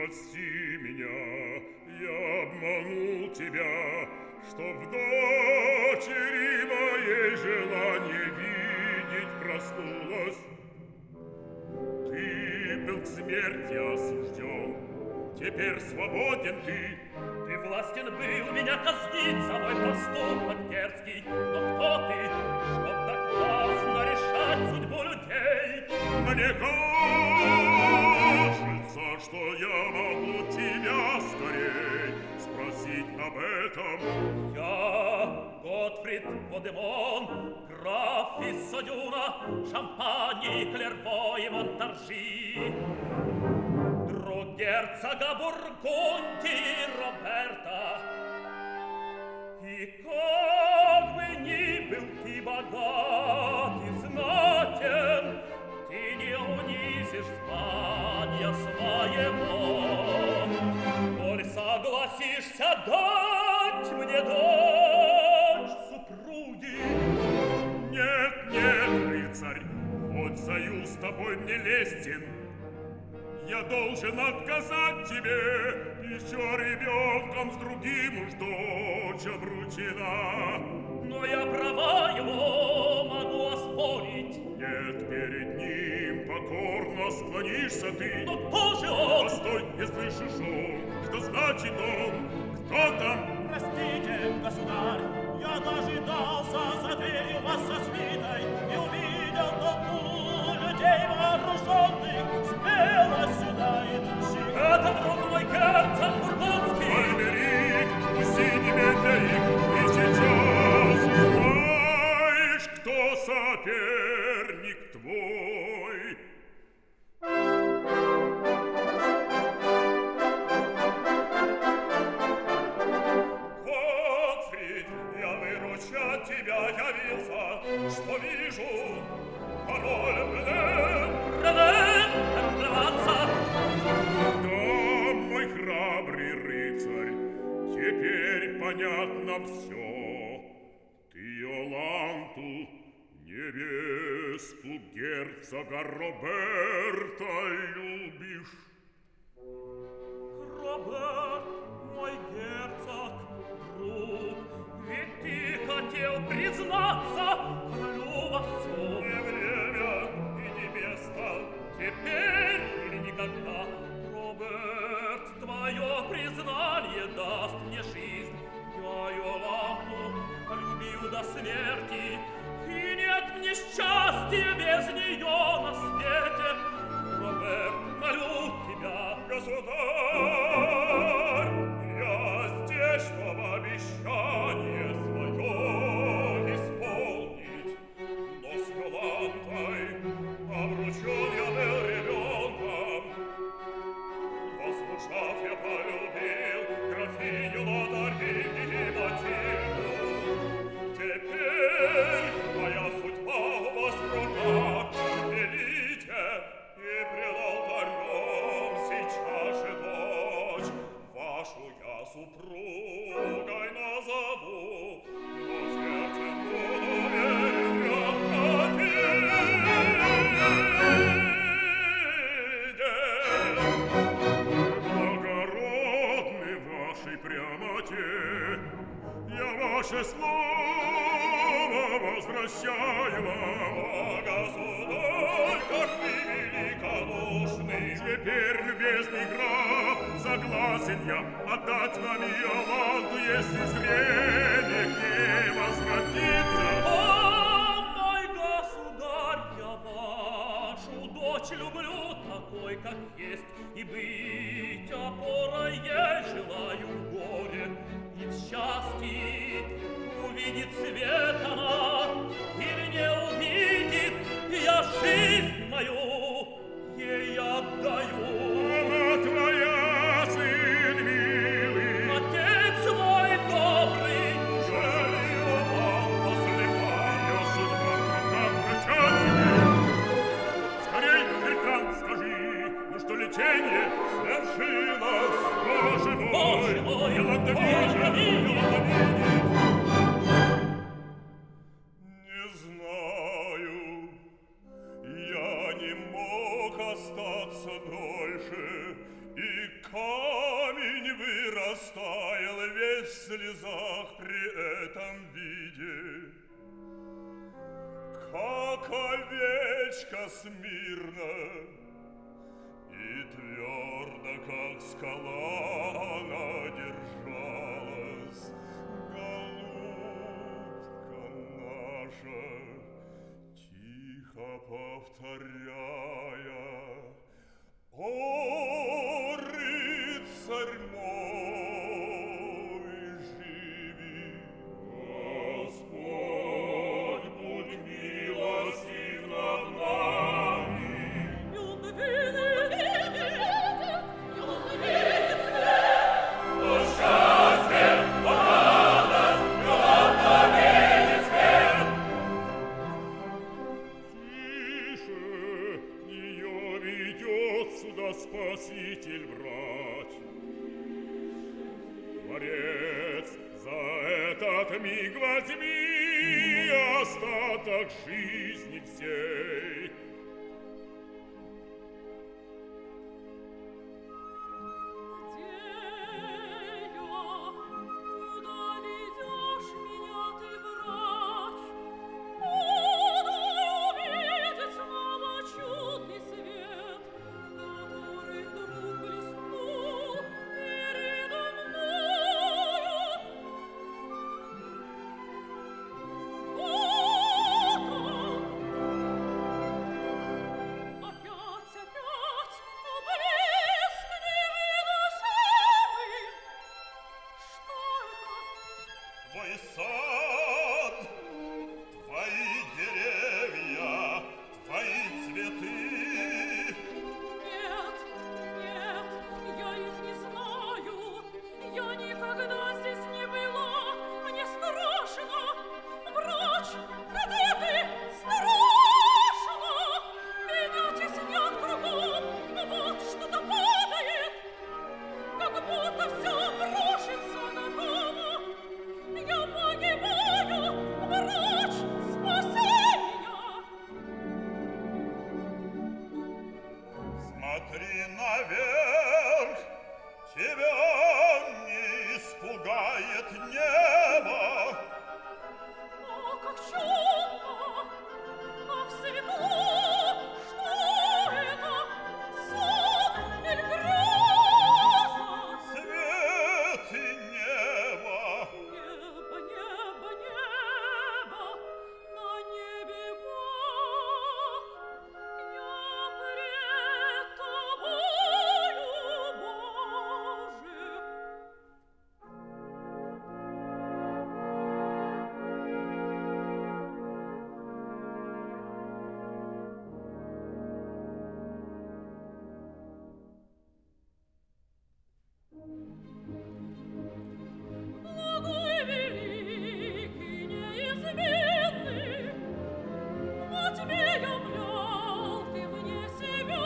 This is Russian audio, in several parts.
прости меня, я обманул тебя, что в дочери моей желание видеть проснулось. Ты был к смерти осужден, теперь свободен ты. Ты властен был меня казнить за мой поступок дерзкий, но кто ты, чтоб так властно решать судьбу людей? Мне кажется, что я могу тебя скорей спросить об этом. Я, Готфрид Водемон, граф из Содюна, Шампани, Клерво и Монтаржи, друг герцога Бургундии Роберта. И как бы ни был ты богат и знатен, ты не унизишь звания своего, коль согласишься дать мне дочь супруги. Нет, нет, рыцарь, хоть союз с тобой мне лестен, я должен отказать тебе, еще ребенком с другим уж дочь обручена. Но я права его могу оспорить. Нет, перед ним покорно склонишься ты. Но кто же он? Постой, не слышишь он, что значит он? Кто там? Простите, государь, я дожидался за дверью вас со свитой и увидел толпу людей вооруженных, смело сюда идущих. Это друг мой герцог Бургундский. Альмерик, пусти немедля их, ты сейчас узнаешь, кто соперник твой. Готфрид, я выручать тебя явился, что вижу, король Рене торговаться. Да, мой храбрый рыцарь, теперь понятно все. Ты Иоланту, невесту герцога Роберта, любишь. Роберт, мой герцог, друг, ведь ты хотел признаться королю во всем. Не время и не место, теперь или никогда. Роберт, твое признание даст мне жизнь. Я Иоланту полюбил до смерти, и нет мне счастья без нее на свете. Роберт, молю тебя, государь, я здесь, чтобы обещание свое исполнить. Но с Иолантой обручен я был ребенком. Послушав, я полюбил графиню Лотарингию и Матильду. Теперь моя судьба у вас в руках. Велите, и пред алтарем сейчас же дочь вашу я супругой назову, но сердцем буду верен я Матильде. Благородны вашей прямоте, я ваше слово возвращаю вам. О, государь, как вы великодушны! Теперь, любезный граф, согласен я отдать вам Иоланту, если зрение к ней возвратится. О, мой государь, я вашу дочь люблю такой, как есть, и быть опорой ей желаю в горе и в счастье. Увидит свет она или не увидит, я жизнь мою ей отдаю. Она твоя, сын милый, отец мой добрый. Жаль Иоланта слепа, ее судьба в руках врача. Скорей, Бертран, скажи, ну что лечение свершилось? Боже мой, Иоланта видит, Иоланта видит. Не знаю, я не мог остаться дольше, и камень бы растаял весь в слезах при этом виде. Как овечка смирно и твердо, как скала, она держалась. Голубка наша, тихо повторяя: «О, рыцарь мой, живи!» Господь, будь милостив над нами. И он видит, и он видит свет. О, счастье, о, радость, и он видит свет. Тише, ее ведет сюда спаситель-врач. Творец, за этот миг возьми остаток жизни всей. Где я? Куда ведешь меня, ты, врач? Буду увидеть снова чудный свет, который вдруг блеснул передо мною. Вот он! Опять, блеск невыносимый. Что это? Твой сад, твои деревья, твои цветы. Нет, нет, я их не знаю. Я никогда здесь не была. Мне страшно. Врач, где ты? Страшно. Меня теснят кругом. Вот что-то падает. Как будто все обрушится готово. Я погибаю. Врач, спаси меня. Смотри наверх, тебя не испугает небо. О, как чудно! Как светло! Что это? Сон или греза? Свет и небо. Небо, небо, небо! На небе Бог! Я пред тобою, Боже! Благой, великий, неизменный, во тьме являл ты мне себя.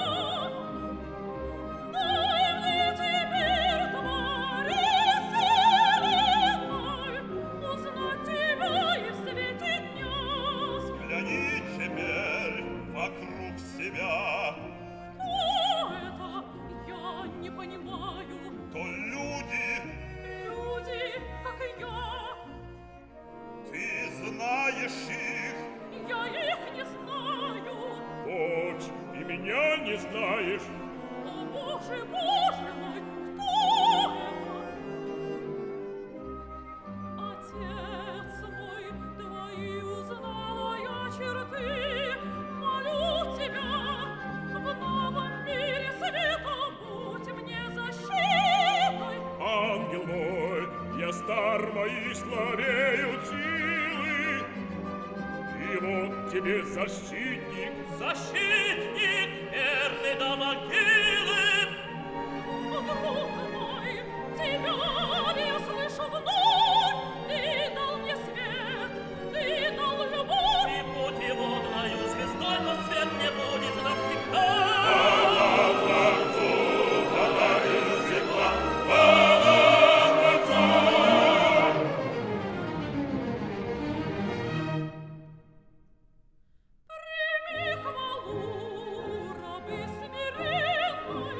Дай мне теперь, твари вселенной, узнать тебя и в свете дня. Взгляни теперь вокруг себя. Кто это? Я не понимаю. То люди, Люди, как и я. ты знаешь их. Я их не знаю. Будь и меня не знаешь. О, Боже, Боже мой, кто это? Отец мой, твои узнала я черты. Молю тебя, в новом мире света будь мне защитой. Ангел мой, я стар, мои слабеют силы. И вот тебе защитник. Защитник, верный до могилы. Друг мой, тебя я слышу вновь. Ты дал мне свет, ты дал любовь. И будь его водною звездой, то свет не будет навсегда. Прими хвалу, рабы смиренной,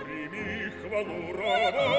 Алура,